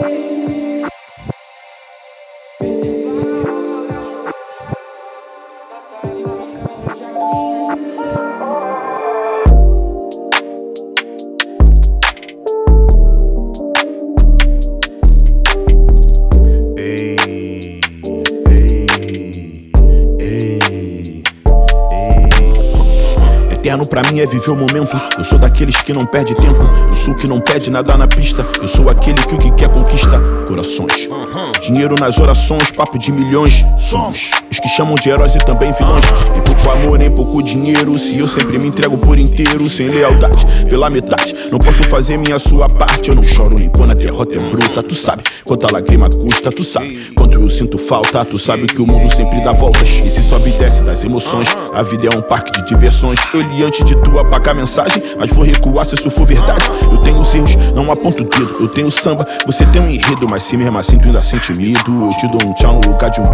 Eterno pra mim é viver o momento. Eu sou daqueles que não perde tempo. Eu sou o que não pede nada na pista. Eu sou aquele que o que quer conquista corações. Dinheiro nas orações, papo de milhões. Somos os que chamam de heróis e também vilões. Nem pouco amor, nem pouco dinheiro. Se eu sempre me entrego por inteiro, sem lealdade, pela metade. Não posso fazer minha sua parte. Eu não choro nem quando a derrota é bruta. Tu sabe quanta lágrima custa. Tu sabe quanto eu sinto falta. Tu sabe que o mundo sempre dá voltas e se sobe e desce das emoções. A vida é um parque de diversões. Eu li antes de tu apagar a mensagem, mas vou recuar se isso for verdade. Eu tenho os erros, não aponto o dedo. Eu tenho samba, você tem um enredo, mas se mesmo assim tu ainda sente medo, eu te dou um tchau no lugar de um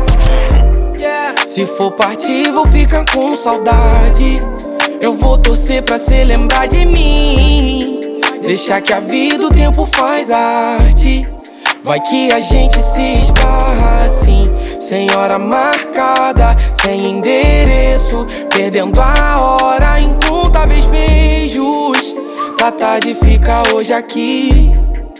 beijo. Se for partir, vou ficar com saudade. Eu vou torcer pra cê lembrar de mim. Deixar que a vida, o tempo faz arte. Vai que a gente se esbarra assim, sem hora marcada, sem endereço, perdendo a hora, incontáveis beijos. Tá tarde, fica hoje aqui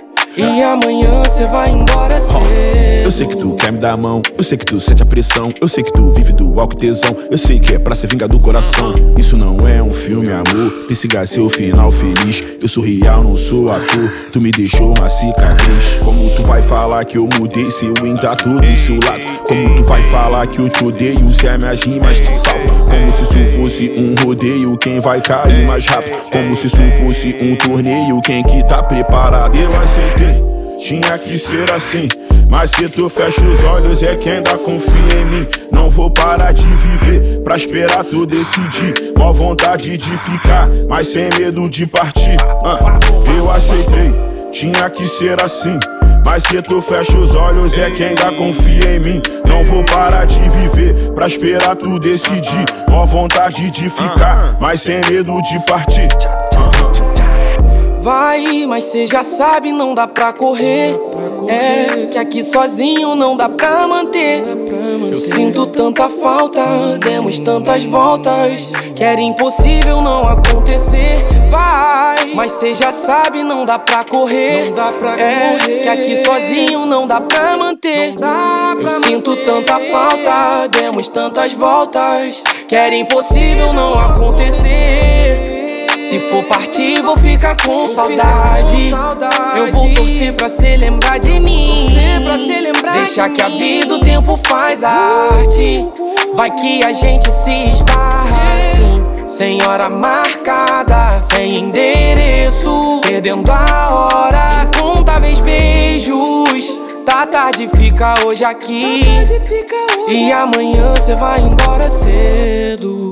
e amanhã cê vai embora cedo. Eu sei que tu quer me dar a mão, eu sei que tu sente a pressão, eu sei que tu vive do álcool tesão, eu sei que é pra ser vingado do coração. Isso não é um filme, amor, persiga seu final feliz. Eu sou real, não sou ator, tu me deixou uma cicatriz. Como tu vai falar que eu mudei se eu ainda tô do seu lado? Como tu vai falar que eu te odeio se as minhas rimas te salvam? Como se isso fosse um rodeio, quem vai cair mais rápido? Como se isso fosse um torneio, quem que tá preparado? Eu aceitei, tinha que ser assim, mas se tu fecha os olhos é que ainda confia em mim. Não vou parar de viver pra esperar tu decidir. Mó vontade de ficar, mas sem medo de partir. Eu aceitei, tinha que ser assim, mas se tu fecha os olhos é que ainda confia em mim. Não vou parar de viver pra esperar tu decidir. Mó vontade de ficar, mas sem medo de partir. Vai, mas cê já sabe, não dá pra correr. É que aqui sozinho não dá pra manter. Eu sinto tanta falta, demos tantas voltas, que era impossível não acontecer. Vai, mas cê já sabe, não dá pra correr. Que aqui sozinho não dá pra manter. Eu sinto tanta falta, demos tantas voltas, que era impossível não acontecer. Se for partir, vou ficar com saudade. Eu vou torcer pra cê lembrar de mim. Deixar que a vida, o tempo faz arte. Vai que a gente se esbarra assim, sem hora marcada, sem endereço, perdendo a hora, incontáveis beijos. Tá tarde, fica hoje aqui e amanhã cê vai embora cedo.